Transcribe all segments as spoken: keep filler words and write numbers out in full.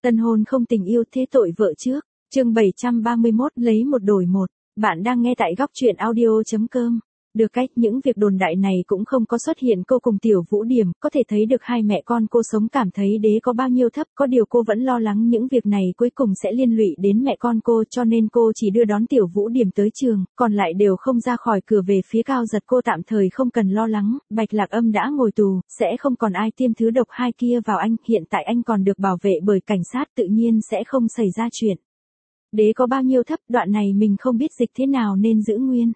Tân hôn không tình yêu thế tội vợ trước. Chương bảy trăm ba mươi mốt lấy một đổi một. Bạn đang nghe tại góc truyện audio chấm com. Được cách những việc đồn đại này cũng không có xuất hiện cô cùng Tiểu Vũ Điểm, có thể thấy được hai mẹ con cô sống cảm thấy đế có bao nhiêu thấp, có điều cô vẫn lo lắng những việc này cuối cùng sẽ liên lụy đến mẹ con cô, cho nên cô chỉ đưa đón Tiểu Vũ Điểm tới trường, còn lại đều không ra khỏi cửa về phía Cao Giật. Cô tạm thời không cần lo lắng, Bạch Lạc Âm đã ngồi tù, sẽ không còn ai tiêm thứ độc hai kia vào anh, hiện tại anh còn được bảo vệ bởi cảnh sát, tự nhiên sẽ không xảy ra chuyện. Đế có bao nhiêu thấp, đoạn này mình không biết dịch thế nào nên giữ nguyên.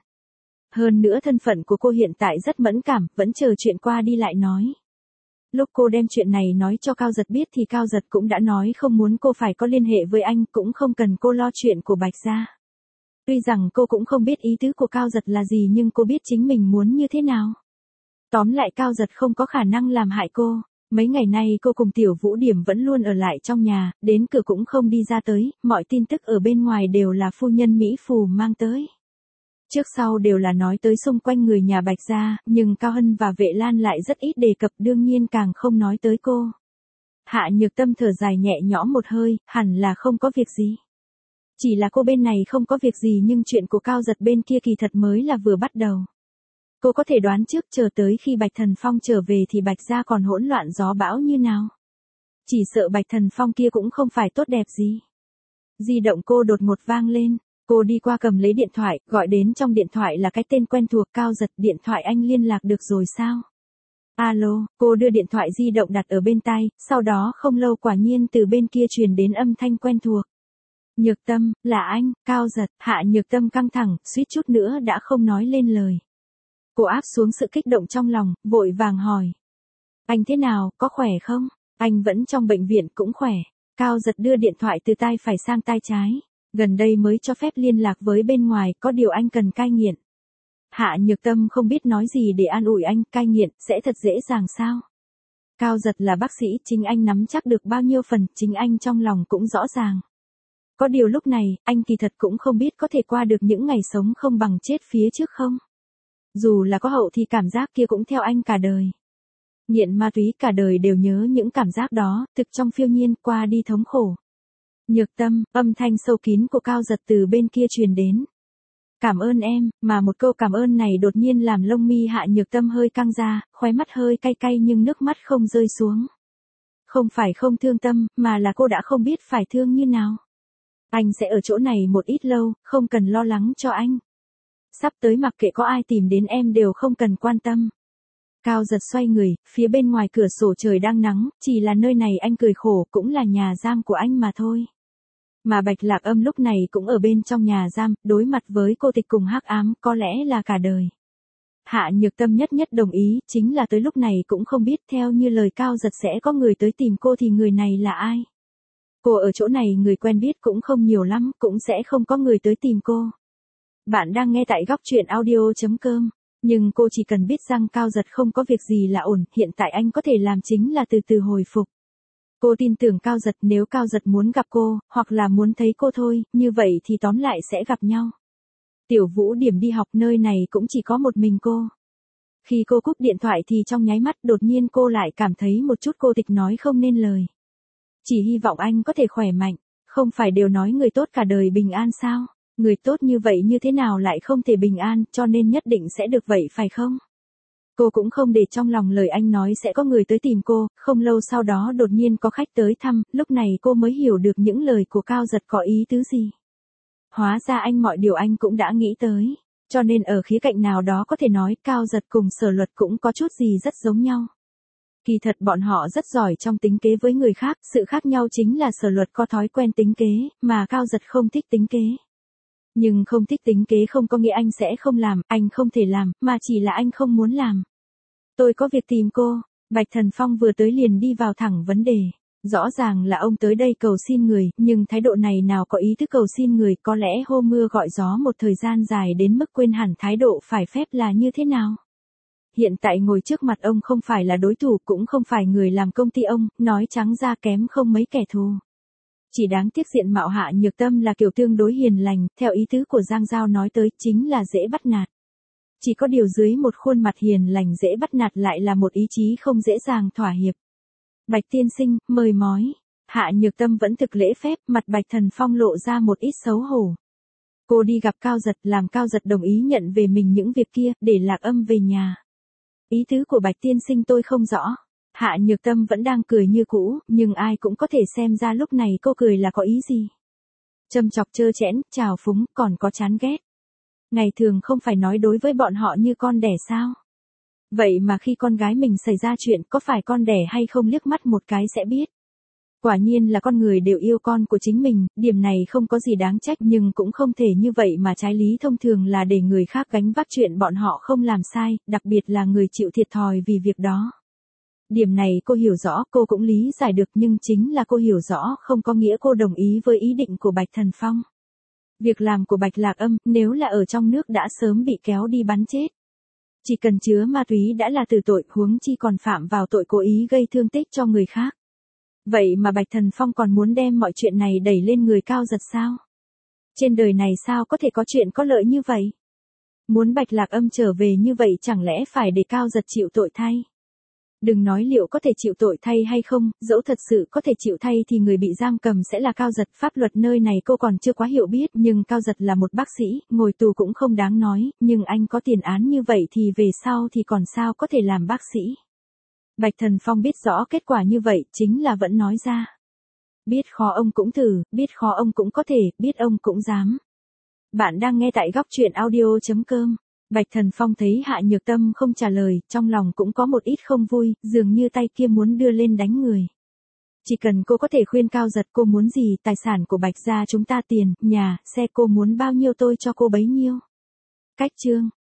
Hơn nữa thân phận của cô hiện tại rất mẫn cảm, vẫn chờ chuyện qua đi lại nói. Lúc cô đem chuyện này nói cho Cao Giật biết thì Cao Giật cũng đã nói không muốn cô phải có liên hệ với anh, cũng không cần cô lo chuyện của Bạch gia. Tuy rằng cô cũng không biết ý tứ của Cao Giật là gì nhưng cô biết chính mình muốn như thế nào. Tóm lại Cao Giật không có khả năng làm hại cô. Mấy ngày nay cô cùng Tiểu Vũ Điểm vẫn luôn ở lại trong nhà, đến cửa cũng không đi ra tới, mọi tin tức ở bên ngoài đều là phu nhân Mỹ Phù mang tới. Trước sau đều là nói tới xung quanh người nhà Bạch gia, nhưng Cao Hân và Vệ Lan lại rất ít đề cập, đương nhiên càng không nói tới cô. Hạ Nhược Tâm thở dài nhẹ nhõm một hơi, hẳn là không có việc gì. Chỉ là cô bên này không có việc gì nhưng chuyện của Cao Giật bên kia kỳ thật mới là vừa bắt đầu. Cô có thể đoán trước chờ tới khi Bạch Thần Phong trở về thì Bạch gia còn hỗn loạn gió bão như nào. Chỉ sợ Bạch Thần Phong kia cũng không phải tốt đẹp gì. Di động cô đột ngột vang lên. Cô đi qua cầm lấy điện thoại, gọi đến trong điện thoại là cái tên quen thuộc. Cao Giật, điện thoại anh liên lạc được rồi sao? Alo, cô đưa điện thoại di động đặt ở bên tai, sau đó không lâu quả nhiên từ bên kia truyền đến âm thanh quen thuộc. Nhược Tâm, là anh. Cao Giật. Hạ Nhược Tâm căng thẳng, suýt chút nữa đã không nói lên lời. Cô áp xuống sự kích động trong lòng, vội vàng hỏi. Anh thế nào, có khỏe không? Anh vẫn trong bệnh viện cũng khỏe. Cao Giật đưa điện thoại từ tai phải sang tai trái. Gần đây mới cho phép liên lạc với bên ngoài, có điều anh cần cai nghiện. Hạ Nhược Tâm không biết nói gì để an ủi anh, cai nghiện, sẽ thật dễ dàng sao? Cao Giật là bác sĩ, chính anh nắm chắc được bao nhiêu phần, chính anh trong lòng cũng rõ ràng. Có điều lúc này, anh kỳ thật cũng không biết có thể qua được những ngày sống không bằng chết phía trước không? Dù là có hậu thì cảm giác kia cũng theo anh cả đời. Nghiện ma túy cả đời đều nhớ những cảm giác đó, thực trong phiêu nhiên, qua đi thống khổ. Nhược Tâm, âm thanh sâu kín của Cao Giật từ bên kia truyền đến. Cảm ơn em, mà một câu cảm ơn này đột nhiên làm lông mi Hạ Nhược Tâm hơi căng ra, khóe mắt hơi cay cay nhưng nước mắt không rơi xuống. Không phải không thương Tâm, mà là cô đã không biết phải thương như nào. Anh sẽ ở chỗ này một ít lâu, không cần lo lắng cho anh. Sắp tới mặc kệ có ai tìm đến em đều không cần quan tâm. Cao Giật xoay người, phía bên ngoài cửa sổ trời đang nắng, chỉ là nơi này anh cười khổ, cũng là nhà giam của anh mà thôi. Mà Bạch Lạc Âm lúc này cũng ở bên trong nhà giam, đối mặt với cô tịch cùng hắc ám, có lẽ là cả đời. Hạ Nhược Tâm nhất nhất đồng ý, chính là tới lúc này cũng không biết theo như lời Cao Giật sẽ có người tới tìm cô thì người này là ai. Cô ở chỗ này người quen biết cũng không nhiều lắm, cũng sẽ không có người tới tìm cô. Bạn đang nghe tại góc truyện audio chấm com. Nhưng cô chỉ cần biết rằng Cao Giật không có việc gì là ổn, hiện tại anh có thể làm chính là từ từ hồi phục. Cô tin tưởng Cao Giật, nếu Cao Giật muốn gặp cô, hoặc là muốn thấy cô thôi, như vậy thì tóm lại sẽ gặp nhau. Tiểu Vũ Điểm đi học nơi này cũng chỉ có một mình cô. Khi cô cúp điện thoại thì trong nháy mắt đột nhiên cô lại cảm thấy một chút cô tịch nói không nên lời. Chỉ hy vọng anh có thể khỏe mạnh, không phải đều nói người tốt cả đời bình an sao? Người tốt như vậy như thế nào lại không thể bình an, cho nên nhất định sẽ được vậy phải không? Cô cũng không để trong lòng lời anh nói sẽ có người tới tìm cô, không lâu sau đó đột nhiên có khách tới thăm, lúc này cô mới hiểu được những lời của Cao Giật có ý tứ gì. Hóa ra anh mọi điều anh cũng đã nghĩ tới, cho nên ở khía cạnh nào đó có thể nói Cao Giật cùng Sở Luật cũng có chút gì rất giống nhau. Kỳ thật bọn họ rất giỏi trong tính kế với người khác, sự khác nhau chính là Sở Luật có thói quen tính kế, mà Cao Giật không thích tính kế. Nhưng không thích tính kế không có nghĩa anh sẽ không làm, anh không thể làm, mà chỉ là anh không muốn làm. Tôi có việc tìm cô. Bạch Thần Phong vừa tới liền đi vào thẳng vấn đề. Rõ ràng là ông tới đây cầu xin người, nhưng thái độ này nào có ý thức cầu xin người, có lẽ hô mưa gọi gió một thời gian dài đến mức quên hẳn thái độ phải phép là như thế nào. Hiện tại ngồi trước mặt ông không phải là đối thủ, cũng không phải người làm công ty ông, nói trắng ra kém không mấy kẻ thù. Chỉ đáng tiếc diện mạo Hạ Nhược Tâm là kiểu tương đối hiền lành, theo ý tứ của Giang Giao nói tới, chính là dễ bắt nạt. Chỉ có điều dưới một khuôn mặt hiền lành dễ bắt nạt lại là một ý chí không dễ dàng thỏa hiệp. Bạch tiên sinh, mời mói. Hạ Nhược Tâm vẫn thực lễ phép, mặt Bạch Thần Phong lộ ra một ít xấu hổ. Cô đi gặp Cao Giật, làm Cao Giật đồng ý nhận về mình những việc kia, để Lạc Âm về nhà. Ý tứ của Bạch tiên sinh tôi không rõ. Hạ Nhược Tâm vẫn đang cười như cũ, nhưng ai cũng có thể xem ra lúc này cô cười là có ý gì. Châm chọc trơ trẽn, trào phúng, còn có chán ghét. Ngày thường không phải nói đối với bọn họ như con đẻ sao? Vậy mà khi con gái mình xảy ra chuyện, có phải con đẻ hay không liếc mắt một cái sẽ biết. Quả nhiên là con người đều yêu con của chính mình, điểm này không có gì đáng trách, nhưng cũng không thể như vậy mà trái lý thông thường là để người khác gánh vác chuyện bọn họ không làm sai, đặc biệt là người chịu thiệt thòi vì việc đó. Điểm này cô hiểu rõ, cô cũng lý giải được, nhưng chính là cô hiểu rõ không có nghĩa cô đồng ý với ý định của Bạch Thần Phong. Việc làm của Bạch Lạc Âm, nếu là ở trong nước đã sớm bị kéo đi bắn chết. Chỉ cần chứa ma túy đã là tử tội, huống chi còn phạm vào tội cố ý gây thương tích cho người khác. Vậy mà Bạch Thần Phong còn muốn đem mọi chuyện này đẩy lên người Cao Giật sao? Trên đời này sao có thể có chuyện có lợi như vậy? Muốn Bạch Lạc Âm trở về như vậy chẳng lẽ phải để Cao Giật chịu tội thay? Đừng nói liệu có thể chịu tội thay hay không, dẫu thật sự có thể chịu thay thì người bị giam cầm sẽ là Cao Giật. Pháp luật nơi này cô còn chưa quá hiểu biết, nhưng Cao Giật là một bác sĩ, ngồi tù cũng không đáng nói, nhưng anh có tiền án như vậy thì về sau thì còn sao có thể làm bác sĩ. Bạch Thần Phong biết rõ kết quả như vậy, chính là vẫn nói ra. Biết khó ông cũng thử, biết khó ông cũng có thể, biết ông cũng dám. Bạn đang nghe tại góc truyện audio chấm com. Bạch Thần Phong thấy Hạ Nhược Tâm không trả lời, trong lòng cũng có một ít không vui, dường như tay kia muốn đưa lên đánh người. Chỉ cần cô có thể khuyên Cao Giật, cô muốn gì, tài sản của Bạch gia chúng ta, tiền, nhà, xe, cô muốn bao nhiêu tôi cho cô bấy nhiêu. Cách chương